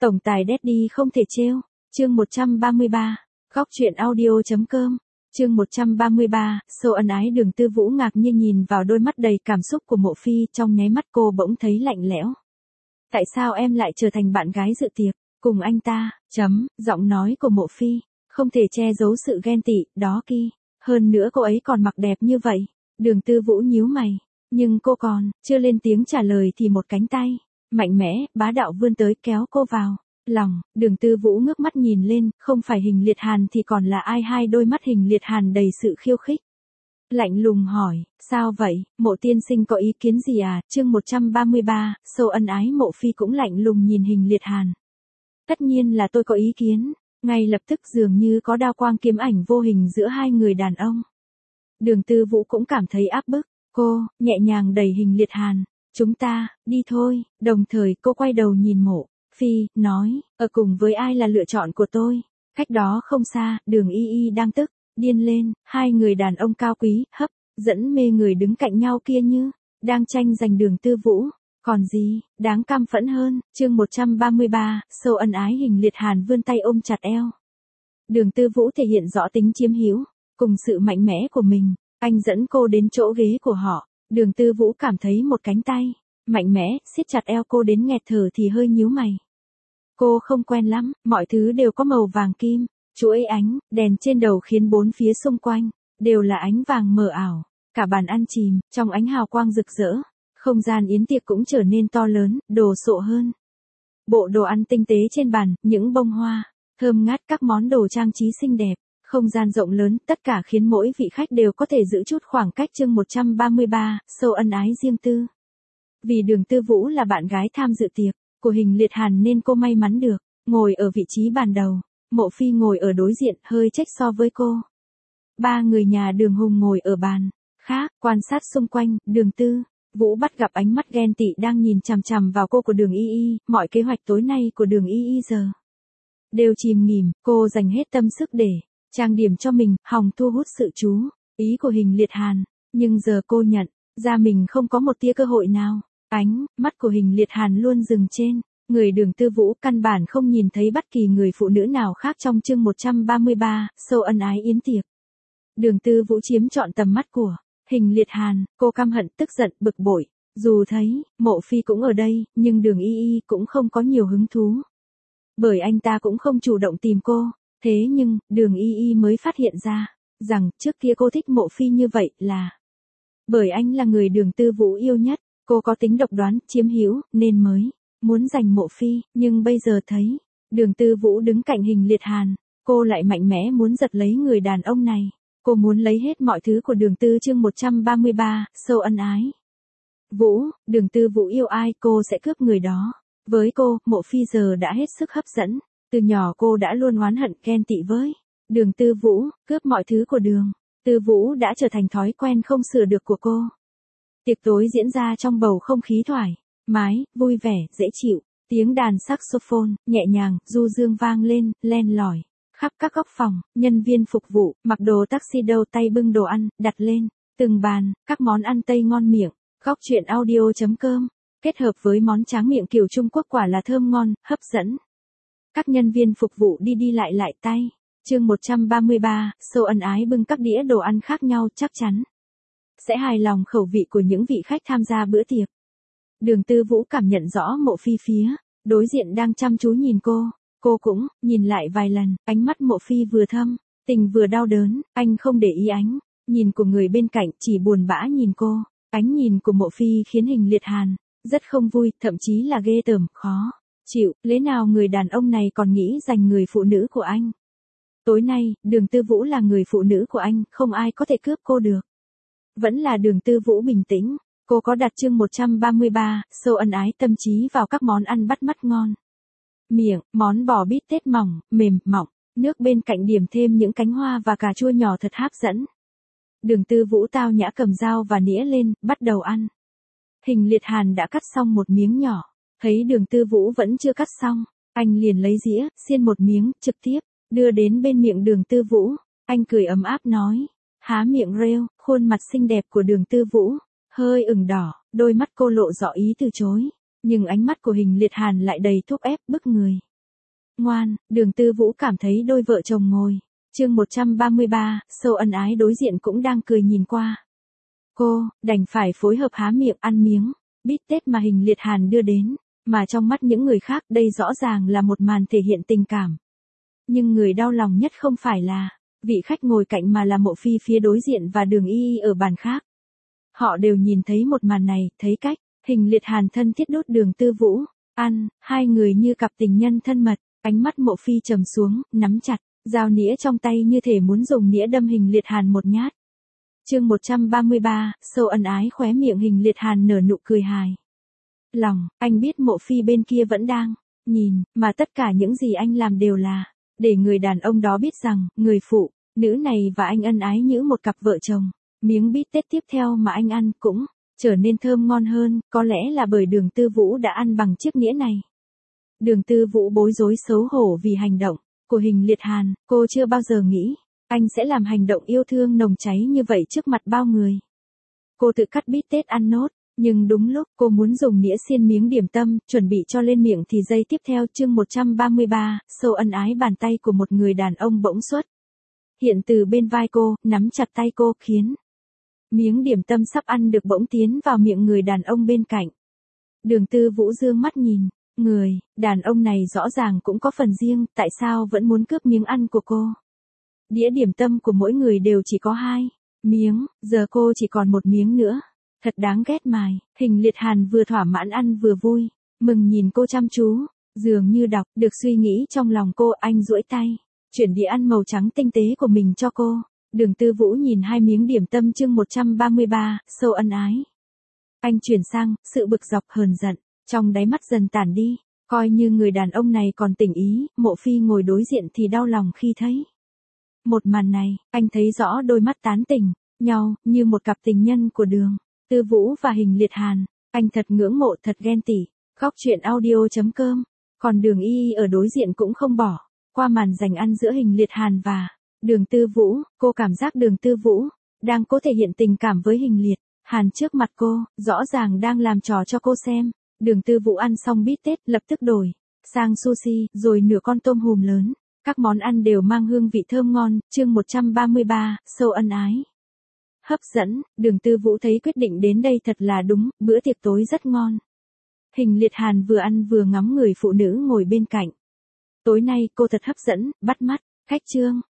Tổng tài Daddy không thể trêu. Chương 133. Góc truyện audio.com. Chương 133. Show ân ái. Đường Tư Vũ ngạc nhiên nhìn vào đôi mắt đầy cảm xúc của Mộ Phi, trong nháy mắt cô bỗng thấy lạnh lẽo. Tại sao em lại trở thành bạn gái dự tiệc cùng anh ta? Giọng nói của Mộ Phi không thể che giấu sự ghen tị, đó Ki. Hơn nữa cô ấy còn mặc đẹp như vậy. Đường Tư Vũ nhíu mày, nhưng cô còn chưa lên tiếng trả lời thì một cánh tay mạnh mẽ, bá đạo vươn tới kéo cô vào lòng. Đường Tư Vũ ngước mắt nhìn lên, không phải Hình Liệt Hàn thì còn là ai? Hai đôi mắt Hình Liệt Hàn đầy sự khiêu khích. Lạnh lùng hỏi, sao vậy, Mộ tiên sinh có ý kiến gì à? Chương 133, show ân ái. Mộ Phi cũng lạnh lùng nhìn Hình Liệt Hàn. Tất nhiên là tôi có ý kiến. Ngay lập tức dường như có đao quang kiếm ảnh vô hình giữa hai người đàn ông. Đường Tư Vũ cũng cảm thấy áp bức. Cô nhẹ nhàng đẩy Hình Liệt Hàn. Chúng ta đi thôi. Đồng thời cô quay đầu nhìn Mộ Phi, nói, ở cùng với ai là lựa chọn của tôi. Cách đó không xa, Đường Y Y đang tức điên lên. Hai người đàn ông cao quý, hấp dẫn mê người đứng cạnh nhau kia như đang tranh giành Đường Tư Vũ. Còn gì đáng căm phẫn hơn? Chương 133, show ân ái. Hình Liệt Hàn vươn tay ôm chặt eo Đường Tư Vũ, thể hiện rõ tính chiếm hữu cùng sự mạnh mẽ của mình. Anh dẫn cô đến chỗ ghế của họ. Đường Tư Vũ cảm thấy một cánh tay mạnh mẽ siết chặt eo cô đến nghẹt thở thì hơi nhíu mày. Cô không quen lắm, mọi thứ đều có màu vàng kim, chuỗi ánh đèn trên đầu khiến bốn phía xung quanh đều là ánh vàng mờ ảo. Cả bàn ăn chìm trong ánh hào quang rực rỡ. Không gian yến tiệc cũng trở nên to lớn, đồ sộ hơn. Bộ đồ ăn tinh tế trên bàn, những bông hoa thơm ngát, các món đồ trang trí xinh đẹp, không gian rộng lớn, tất cả khiến mỗi vị khách đều có thể giữ chút khoảng cách. Chương 133, show ân ái riêng tư. Vì Đường Tư Vũ là bạn gái tham dự tiệc của Hình Liệt Hàn nên cô may mắn được ngồi ở vị trí bàn đầu. Mộ Phi ngồi ở đối diện, hơi chệch so với cô. Ba người nhà Đường Hùng ngồi ở bàn khác, quan sát xung quanh. Đường Tư Vũ bắt gặp ánh mắt ghen tị đang nhìn chằm chằm vào cô của Đường Y Y. Mọi kế hoạch tối nay của Đường Y Y giờ đều chìm nghỉm. Cô dành hết tâm sức để trang điểm cho mình, hòng thu hút sự chú ý của Hình Liệt Hàn. Nhưng giờ cô nhận ra mình không có một tia cơ hội nào. Ánh mắt của Hình Liệt Hàn luôn dừng trên người Đường Tư Vũ, căn bản không nhìn thấy bất kỳ người phụ nữ nào khác. Trong chương 133, show ân ái yến tiệc, Đường Tư Vũ chiếm trọn tầm mắt của Hình Liệt Hàn. Cô căm hận, tức giận, bực bội. Dù thấy Mộ Phi cũng ở đây, nhưng Đường Y Y cũng không có nhiều hứng thú, bởi anh ta cũng không chủ động tìm cô. Thế nhưng Đường Y Y mới phát hiện ra rằng trước kia cô thích Mộ Phi như vậy là bởi anh là người Đường Tư Vũ yêu nhất. Cô có tính độc đoán, chiếm hữu nên mới muốn giành Mộ Phi. Nhưng bây giờ thấy Đường Tư Vũ đứng cạnh Hình Liệt Hàn, cô lại mạnh mẽ muốn giật lấy người đàn ông này. Cô muốn lấy hết mọi thứ của Đường Tư. Chương 133, show ân ái. Vũ, Đường Tư Vũ yêu ai cô sẽ cướp người đó. Với cô, Mộ Phi giờ đã hết sức hấp dẫn. Từ nhỏ cô đã luôn oán hận, ghen tị với Đường Tư Vũ. Cướp mọi thứ của Đường Tư Vũ đã trở thành thói quen không sửa được của cô. Tiệc tối diễn ra trong bầu không khí thoải mái, vui vẻ, dễ chịu. Tiếng đàn saxophone nhẹ nhàng, du dương vang lên, len lỏi khắp các góc phòng. Nhân viên phục vụ mặc đồ tuxedo tay bưng đồ ăn đặt lên từng bàn, các món ăn Tây ngon miệng. Góc truyện audio.com. Kết hợp với món tráng miệng kiểu Trung Quốc quả là thơm ngon, hấp dẫn. Các nhân viên phục vụ đi đi lại tay. Chương 133, show ân ái bưng các đĩa đồ ăn khác nhau, chắc chắn sẽ hài lòng khẩu vị của những vị khách tham gia bữa tiệc. Đường Tư Vũ cảm nhận rõ Mộ Phi phía đối diện đang chăm chú nhìn cô. Cô cũng nhìn lại vài lần. Ánh mắt Mộ Phi vừa thâm tình vừa đau đớn. Anh không để ý ánh nhìn của người bên cạnh, chỉ buồn bã nhìn cô. Ánh nhìn của Mộ Phi khiến Hình Liệt Hàn rất không vui, thậm chí là ghê tởm, khó chịu. Lẽ nào người đàn ông này còn nghĩ giành người phụ nữ của anh? Tối nay, Đường Tư Vũ là người phụ nữ của anh, không ai có thể cướp cô được. Vẫn là Đường Tư Vũ bình tĩnh. Cô có đặt chương 133, show ân ái tâm trí vào các món ăn bắt mắt ngon miệng. Món bò bít tết mỏng, mềm, mọng. Nước bên cạnh điểm thêm những cánh hoa và cà chua nhỏ thật hấp dẫn. Đường Tư Vũ tao nhã cầm dao và nĩa lên, bắt đầu ăn. Hình Liệt Hàn đã cắt xong một miếng nhỏ. Thấy Đường Tư Vũ vẫn chưa cắt xong, anh liền lấy dĩa, xiên một miếng, trực tiếp đưa đến bên miệng Đường Tư Vũ. Anh cười ấm áp nói, há miệng rêu. Khuôn mặt xinh đẹp của Đường Tư Vũ hơi ửng đỏ, đôi mắt cô lộ rõ ý từ chối. Nhưng ánh mắt của Hình Liệt Hàn lại đầy thúc ép, bức người. Ngoan, Đường Tư Vũ cảm thấy đôi vợ chồng ngồi. Chương 133, sâu ân ái đối diện cũng đang cười nhìn qua. Cô, đành phải phối hợp há miệng ăn miếng, bít tết mà Hình Liệt Hàn đưa đến, mà trong mắt những người khác đây rõ ràng là một màn thể hiện tình cảm. Nhưng người đau lòng nhất không phải là vị khách ngồi cạnh mà là Mộ Phi phía đối diện và Đường Y Y ở bàn khác. Họ đều nhìn thấy một màn này, thấy cách Hình Liệt Hàn thân thiết đút Đường Tư Vũ ăn, hai người như cặp tình nhân thân mật, ánh mắt Mộ Phi trầm xuống, nắm chặt dao nĩa trong tay như thể muốn dùng nĩa đâm Hình Liệt Hàn một nhát. Chương 133, sâu ân ái khóe miệng Hình Liệt Hàn nở nụ cười hài. Lòng, anh biết Mộ Phi bên kia vẫn đang nhìn, mà tất cả những gì anh làm đều là để người đàn ông đó biết rằng, người phụ nữ này và anh ân ái như một cặp vợ chồng. Miếng bít tết tiếp theo mà anh ăn cũng trở nên thơm ngon hơn, có lẽ là bởi Đường Tư Vũ đã ăn bằng chiếc nĩa này. Đường Tư Vũ bối rối xấu hổ vì hành động của Hình Liệt Hàn, cô chưa bao giờ nghĩ anh sẽ làm hành động yêu thương nồng cháy như vậy trước mặt bao người. Cô tự cắt bít tết ăn nốt, nhưng đúng lúc cô muốn dùng nĩa xiên miếng điểm tâm, chuẩn bị cho lên miệng thì giây tiếp theo chương 133, sâu ân ái bàn tay của một người đàn ông bỗng xuất hiện từ bên vai cô, nắm chặt tay cô, khiến miếng điểm tâm sắp ăn được bỗng tiến vào miệng người đàn ông bên cạnh. Đường Tư Vũ dương mắt nhìn, người đàn ông này rõ ràng cũng có phần riêng, tại sao vẫn muốn cướp miếng ăn của cô? Đĩa điểm tâm của mỗi người đều chỉ có 2 miếng, giờ cô chỉ còn 1 miếng nữa. Thật đáng ghét mài. Hình Liệt Hàn vừa thỏa mãn ăn vừa vui mừng nhìn cô chăm chú, dường như đọc được suy nghĩ trong lòng cô. Anh duỗi tay chuyển đĩa ăn màu trắng tinh tế của mình cho cô. Đường Tư Vũ nhìn 2 miếng điểm tâm chương 133, sâu ân ái. Anh chuyển sang sự bực dọc hờn giận, trong đáy mắt dần tản đi, coi như người đàn ông này còn tỉnh ý. Mộ Phi ngồi đối diện thì đau lòng khi thấy một màn này. Anh thấy rõ đôi mắt tán tỉnh nhau như một cặp tình nhân của Đường Tư Vũ và Hình Liệt Hàn. Anh thật ngưỡng mộ, thật ghen tị. Góc truyện audio.com. Còn Đường Y Y ở đối diện cũng không bỏ qua màn giành ăn giữa Hình Liệt Hàn và Đường Tư Vũ. Cô cảm giác Đường Tư Vũ đang cố thể hiện tình cảm với Hình Liệt Hàn trước mặt cô, rõ ràng đang làm trò cho cô xem. Đường Tư Vũ ăn xong bít tết, lập tức đổi sang sushi, rồi nửa con tôm hùm lớn. Các món ăn đều mang hương vị thơm ngon. Chương 133, sâu ân ái. Hấp dẫn, Đường Tư Vũ thấy quyết định đến đây thật là đúng, bữa tiệc tối rất ngon. Hình Liệt Hàn vừa ăn vừa ngắm người phụ nữ ngồi bên cạnh. Tối nay cô thật hấp dẫn, bắt mắt. Khách trương,